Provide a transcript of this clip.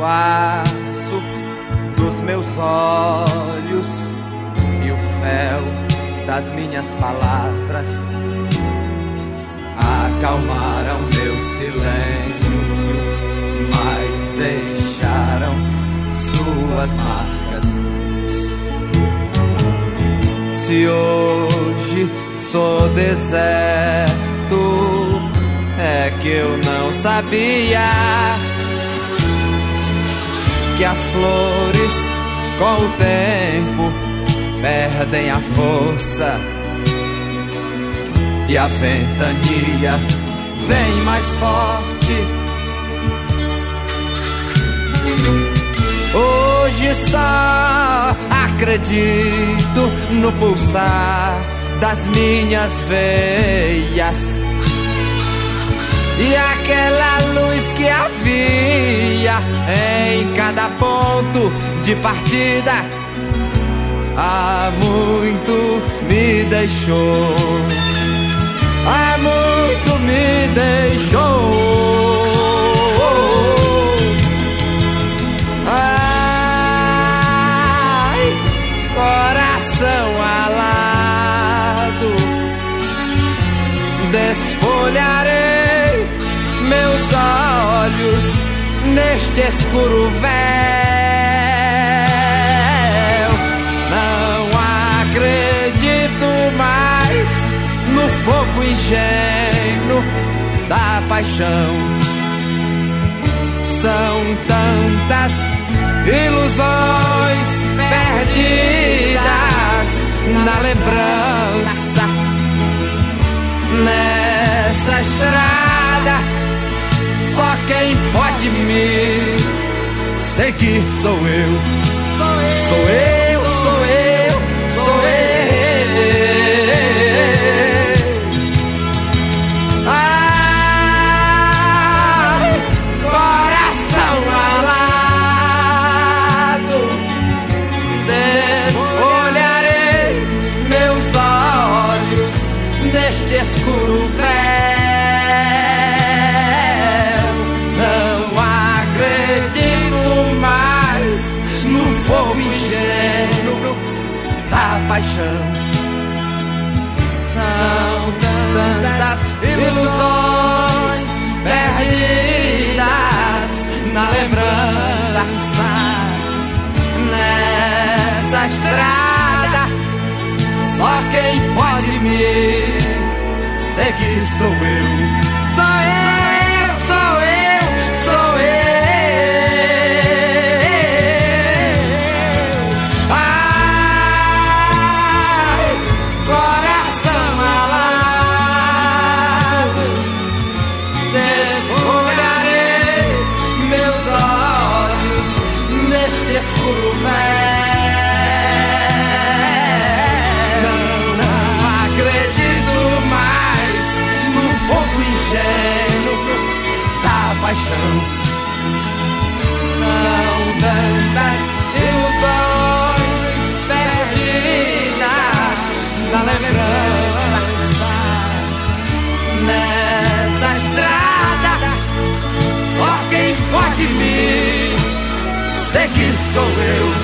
aço dos meus olhos e o fel das minhas palavras acalmaram meu silêncio, mas deixaram suas marcas. Se hoje sou deserto, é que eu não sabia que as flores com o tempo perdem a força e a ventania vem mais forte. Hoje só acredito no pulsar das minhas veias e aquela luz que havia em cada ponto de partida há muito me deixou, há muito me deixou. Ai, coração alado, desfolharei meus olhos neste escuro véu. Não acredito mais no fogo ingênuo da paixão. São tantas ilusões perdidas na lembrança. Nessa estrada só quem pode me seguir sou eu. Sou eu, sou eu, sou eu. Ai, coração alado, olharei meus olhos neste escuro véu. Não acredito mais no fogo ingênuo da paixão. São tantas ilusões perdidas na lembrança. Nessa estrada só quem pode me seguir sou eu. Sou eu, sou eu, sou eu. Ai, coração alado, desfolharei meus olhos neste escuro véu. Paixão. São tantas ilusões perdidas na lembrança. Nessa estrada só quem pode me seguir sou eu.